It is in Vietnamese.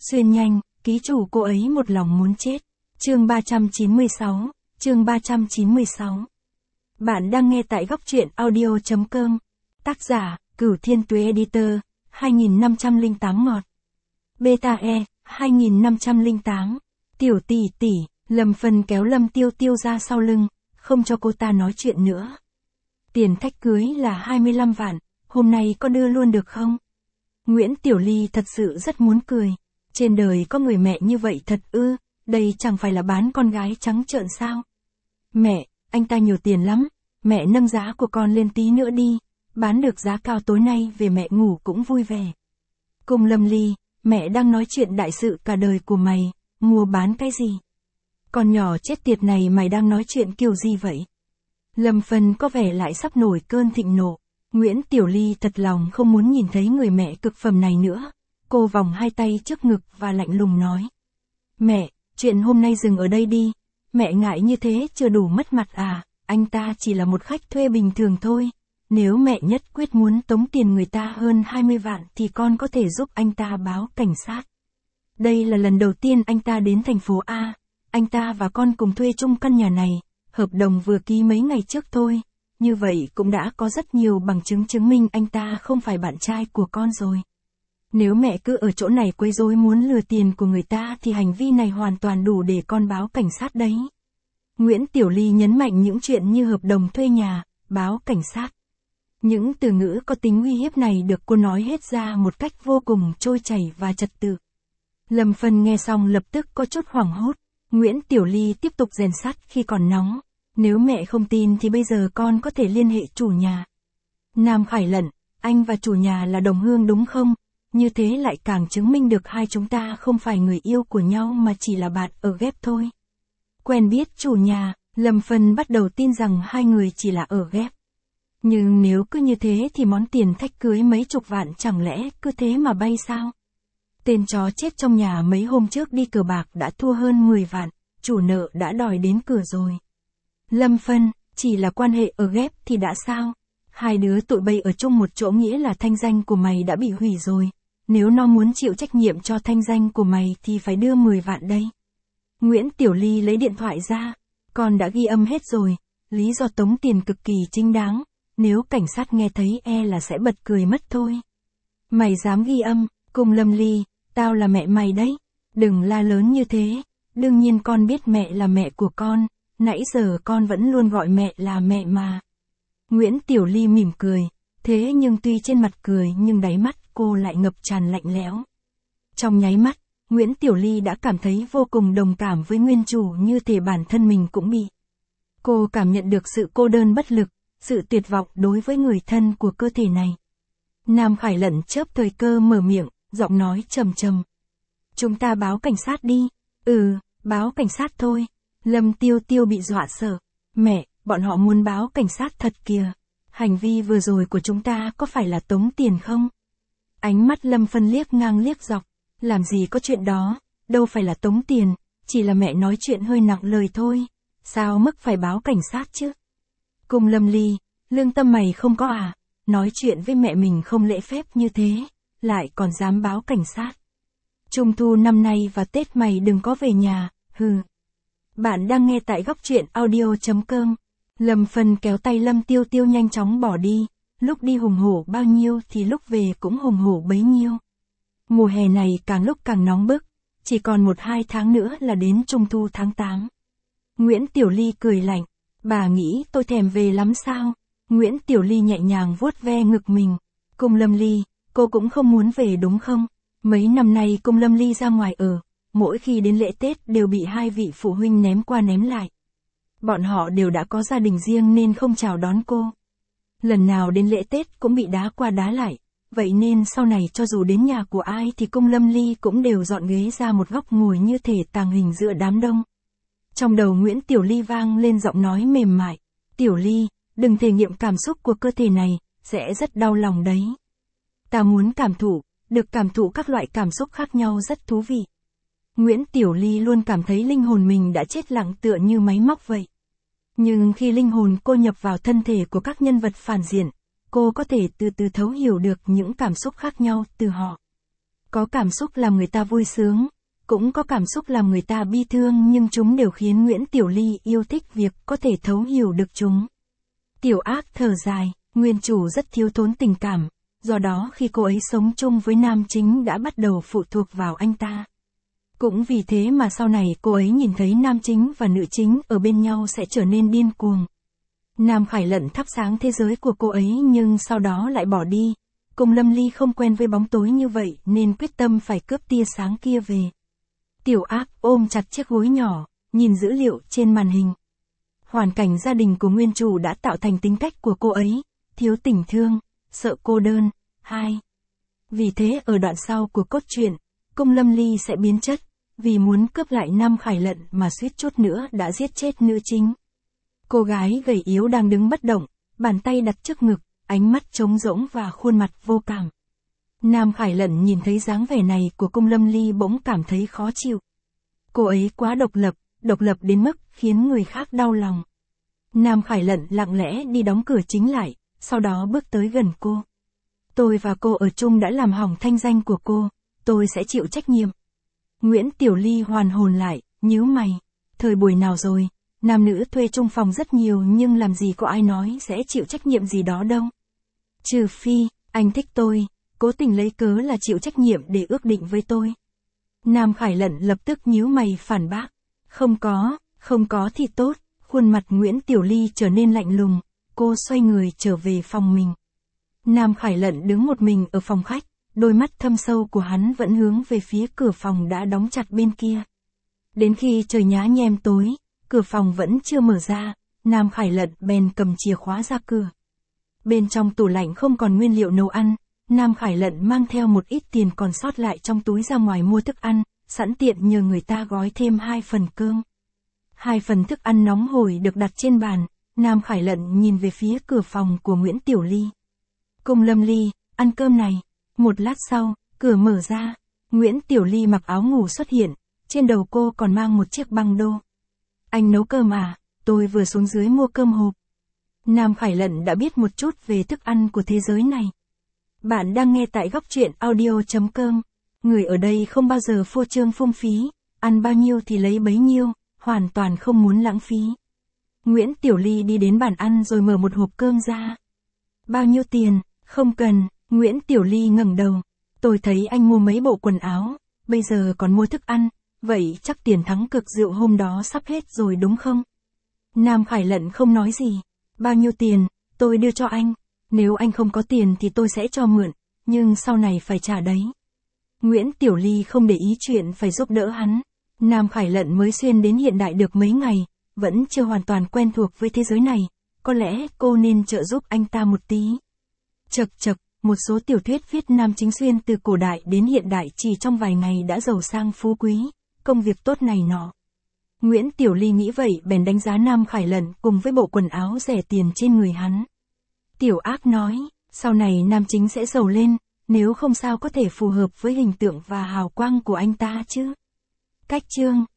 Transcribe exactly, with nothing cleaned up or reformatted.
Xuyên nhanh, ký chủ cô ấy một lòng muốn chết. Chương ba trăm chín mươi sáu, chương ba trăm chín mươi sáu. Bạn đang nghe tại góc truyện audio chấm com. Tác giả, Cửu Thiên Tuế Editor, hai nghìn năm trăm lẻ tám ngọt. Beta E, hai nghìn năm trăm lẻ tám. Tiểu tỷ tỷ, Lâm Phân kéo Lâm Tiêu Tiêu ra sau lưng, không cho cô ta nói chuyện nữa. Tiền thách cưới là hai mươi lăm vạn, hôm nay có đưa luôn được không? Nguyễn Tiểu Ly thật sự rất muốn cười. Trên đời có người mẹ như vậy thật ư, đây chẳng phải là bán con gái trắng trợn sao? Mẹ, anh ta nhiều tiền lắm, mẹ nâng giá của con lên tí nữa đi, bán được giá cao tối nay về mẹ ngủ cũng vui vẻ. Cùng Lâm Ly, mẹ đang nói chuyện đại sự cả đời của mày, mua bán cái gì? Con nhỏ chết tiệt này mày đang nói chuyện kiểu gì vậy? Lâm Phân có vẻ lại sắp nổi cơn thịnh nộ. Nguyễn Tiểu Ly thật lòng không muốn nhìn thấy người mẹ cực phẩm này nữa. Cô vòng hai tay trước ngực và lạnh lùng nói. Mẹ, chuyện hôm nay dừng ở đây đi. Mẹ ngại như thế chưa đủ mất mặt à, anh ta chỉ là một khách thuê bình thường thôi. Nếu mẹ nhất quyết muốn tống tiền người ta hơn hai mươi vạn thì con có thể giúp anh ta báo cảnh sát. Đây là lần đầu tiên anh ta đến thành phố A. Anh ta và con cùng thuê chung căn nhà này. Hợp đồng vừa ký mấy ngày trước thôi. Như vậy cũng đã có rất nhiều bằng chứng chứng minh anh ta không phải bạn trai của con rồi. Nếu mẹ cứ ở chỗ này quấy rối muốn lừa tiền của người ta thì hành vi này hoàn toàn đủ để con báo cảnh sát đấy. Nguyễn Tiểu Ly nhấn mạnh những chuyện như hợp đồng thuê nhà, báo cảnh sát. Những từ ngữ có tính uy hiếp này được cô nói hết ra một cách vô cùng trôi chảy và trật tự. Lâm Phân nghe xong lập tức có chút hoảng hốt. Nguyễn Tiểu Ly tiếp tục rèn sắt khi còn nóng. Nếu mẹ không tin thì bây giờ con có thể liên hệ chủ nhà. Nam Khải Lận, anh và chủ nhà là đồng hương đúng không? Như thế lại càng chứng minh được hai chúng ta không phải người yêu của nhau mà chỉ là bạn ở ghép thôi. Quen biết chủ nhà, Lâm Phân bắt đầu tin rằng hai người chỉ là ở ghép. Nhưng nếu cứ như thế thì món tiền thách cưới mấy chục vạn chẳng lẽ cứ thế mà bay sao? Tên chó chết trong nhà mấy hôm trước đi cờ bạc đã thua hơn mười vạn, chủ nợ đã đòi đến cửa rồi. Lâm Phân, chỉ là quan hệ ở ghép thì đã sao? Hai đứa tụi bay ở chung một chỗ nghĩa là thanh danh của mày đã bị hủy rồi. Nếu nó muốn chịu trách nhiệm cho thanh danh của mày thì phải đưa mười vạn đây. Nguyễn Tiểu Ly lấy điện thoại ra. Con đã ghi âm hết rồi. Lý do tống tiền cực kỳ chính đáng. Nếu cảnh sát nghe thấy e là sẽ bật cười mất thôi. Mày dám ghi âm, cùng Lâm Ly, tao là mẹ mày đấy. Đừng la lớn như thế. Đương nhiên con biết mẹ là mẹ của con. Nãy giờ con vẫn luôn gọi mẹ là mẹ mà. Nguyễn Tiểu Ly mỉm cười. Thế nhưng tuy trên mặt cười nhưng đáy mắt cô lại ngập tràn lạnh lẽo. Trong nháy mắt, Nguyễn Tiểu Ly đã cảm thấy vô cùng đồng cảm với nguyên chủ như thể bản thân mình cũng bị. Cô cảm nhận được sự cô đơn bất lực, sự tuyệt vọng đối với người thân của cơ thể này. Nam Khải Lận chớp thời cơ mở miệng, giọng nói trầm trầm. Chúng ta báo cảnh sát đi. Ừ, báo cảnh sát thôi. Lâm Tiêu Tiêu bị dọa sợ. Mẹ, bọn họ muốn báo cảnh sát thật kìa. Hành vi vừa rồi của chúng ta có phải là tống tiền không? Ánh mắt Lâm Phân liếc ngang liếc dọc. Làm gì có chuyện đó, đâu phải là tống tiền, chỉ là mẹ nói chuyện hơi nặng lời thôi. Sao mức phải báo cảnh sát chứ? Cùng Lâm Ly, lương tâm mày không có à? Nói chuyện với mẹ mình không lễ phép như thế, lại còn dám báo cảnh sát. Trung thu năm nay và Tết mày đừng có về nhà, hừ. Bạn đang nghe tại góc truyện audio chấm com. Lâm Phân kéo tay Lâm Tiêu Tiêu nhanh chóng bỏ đi, lúc đi hùng hổ bao nhiêu thì lúc về cũng hùng hổ bấy nhiêu. Mùa hè này càng lúc càng nóng bức, chỉ còn một hai tháng nữa là đến Trung thu tháng tám. Nguyễn Tiểu Ly cười lạnh, bà nghĩ tôi thèm về lắm sao? Nguyễn Tiểu Ly nhẹ nhàng vuốt ve ngực mình. Cùng Lâm Ly, cô cũng không muốn về đúng không? Mấy năm nay cùng Lâm Ly ra ngoài ở, mỗi khi đến lễ Tết đều bị hai vị phụ huynh ném qua ném lại. Bọn họ đều đã có gia đình riêng nên không chào đón cô. Lần nào đến lễ Tết cũng bị đá qua đá lại, vậy nên sau này cho dù đến nhà của ai thì cung Lâm Ly cũng đều dọn ghế ra một góc ngồi như thể tàng hình giữa đám đông. Trong đầu Nguyễn Tiểu Ly vang lên giọng nói mềm mại. Tiểu Ly, đừng thể nghiệm cảm xúc của cơ thể này, sẽ rất đau lòng đấy. Ta muốn cảm thụ, được cảm thụ các loại cảm xúc khác nhau rất thú vị. Nguyễn Tiểu Ly luôn cảm thấy linh hồn mình đã chết lặng tựa như máy móc vậy. Nhưng khi linh hồn cô nhập vào thân thể của các nhân vật phản diện, cô có thể từ từ thấu hiểu được những cảm xúc khác nhau từ họ. Có cảm xúc làm người ta vui sướng, cũng có cảm xúc làm người ta bi thương, nhưng chúng đều khiến Nguyễn Tiểu Ly yêu thích việc có thể thấu hiểu được chúng. Tiểu Ác thở dài, nguyên chủ rất thiếu thốn tình cảm, do đó khi cô ấy sống chung với nam chính đã bắt đầu phụ thuộc vào anh ta. Cũng vì thế mà sau này cô ấy nhìn thấy nam chính và nữ chính ở bên nhau sẽ trở nên điên cuồng. Nam Khải Lận thắp sáng thế giới của cô ấy nhưng sau đó lại bỏ đi. Cung Lâm Ly không quen với bóng tối như vậy nên quyết tâm phải cướp tia sáng kia về. Tiểu Ác ôm chặt chiếc gối nhỏ, nhìn dữ liệu trên màn hình. Hoàn cảnh gia đình của nguyên chủ đã tạo thành tính cách của cô ấy, thiếu tình thương, sợ cô đơn. hai. Vì thế ở đoạn sau của cốt truyện, Cung Lâm Ly sẽ biến chất, vì muốn cướp lại Nam Khải Lận mà suýt chút nữa đã giết chết nữ chính. Cô gái gầy yếu đang đứng bất động, bàn tay đặt trước ngực, ánh mắt trống rỗng và khuôn mặt vô cảm. Nam Khải Lận nhìn thấy dáng vẻ này của Cung Lâm Ly bỗng cảm thấy khó chịu. Cô ấy quá độc lập, độc lập đến mức khiến người khác đau lòng. Nam Khải Lận lặng lẽ đi đóng cửa chính lại, sau đó bước tới gần cô. Tôi và cô ở chung đã làm hỏng thanh danh của cô, tôi sẽ chịu trách nhiệm. Nguyễn Tiểu Ly hoàn hồn lại, nhíu mày. Thời buổi nào rồi, nam nữ thuê chung phòng rất nhiều nhưng làm gì có ai nói sẽ chịu trách nhiệm gì đó đâu. Trừ phi, anh thích tôi, cố tình lấy cớ là chịu trách nhiệm để ước định với tôi. Nam Khải Lận lập tức nhíu mày phản bác. Không có, không có thì tốt. Khuôn mặt Nguyễn Tiểu Ly trở nên lạnh lùng, cô xoay người trở về phòng mình. Nam Khải Lận đứng một mình ở phòng khách, đôi mắt thâm sâu của hắn vẫn hướng về phía cửa phòng đã đóng chặt bên kia. Đến khi trời nhá nhem tối, cửa phòng vẫn chưa mở ra, Nam Khải Lận bèn cầm chìa khóa ra cửa. Bên trong tủ lạnh không còn nguyên liệu nấu ăn, Nam Khải Lận mang theo một ít tiền còn sót lại trong túi ra ngoài mua thức ăn, sẵn tiện nhờ người ta gói thêm hai phần cơm. Hai phần thức ăn nóng hổi được đặt trên bàn, Nam Khải Lận nhìn về phía cửa phòng của Nguyễn Tiểu Ly. Cung Lâm Ly, ăn cơm này. Một lát sau, cửa mở ra, Nguyễn Tiểu Ly mặc áo ngủ xuất hiện, trên đầu cô còn mang một chiếc băng đô. Anh nấu cơm à, tôi vừa xuống dưới mua cơm hộp. Nam Khải Lận đã biết một chút về thức ăn của thế giới này. Bạn đang nghe tại góc truyện audio chấm com. Người ở đây không bao giờ phô trương phung phí, ăn bao nhiêu thì lấy bấy nhiêu, hoàn toàn không muốn lãng phí. Nguyễn Tiểu Ly đi đến bàn ăn rồi mở một hộp cơm ra. Bao nhiêu tiền, không cần, Nguyễn Tiểu Ly ngẩng đầu. Tôi thấy anh mua mấy bộ quần áo, bây giờ còn mua thức ăn, vậy chắc tiền thắng cược rượu hôm đó sắp hết rồi đúng không? Nam Khải Lận không nói gì. Bao nhiêu tiền, tôi đưa cho anh. Nếu anh không có tiền thì tôi sẽ cho mượn, nhưng sau này phải trả đấy. Nguyễn Tiểu Ly không để ý chuyện phải giúp đỡ hắn. Nam Khải Lận mới xuyên đến hiện đại được mấy ngày, vẫn chưa hoàn toàn quen thuộc với thế giới này. Có lẽ cô nên trợ giúp anh ta một tí. Chật chật, một số tiểu thuyết viết nam chính xuyên từ cổ đại đến hiện đại chỉ trong vài ngày đã giàu sang phú quý, công việc tốt này nọ. Nguyễn Tiểu Ly nghĩ vậy bèn đánh giá Nam Khải Lận cùng với bộ quần áo rẻ tiền trên người hắn. Tiểu Ác nói, sau này nam chính sẽ giàu lên, nếu không sao có thể phù hợp với hình tượng và hào quang của anh ta chứ. Cách chương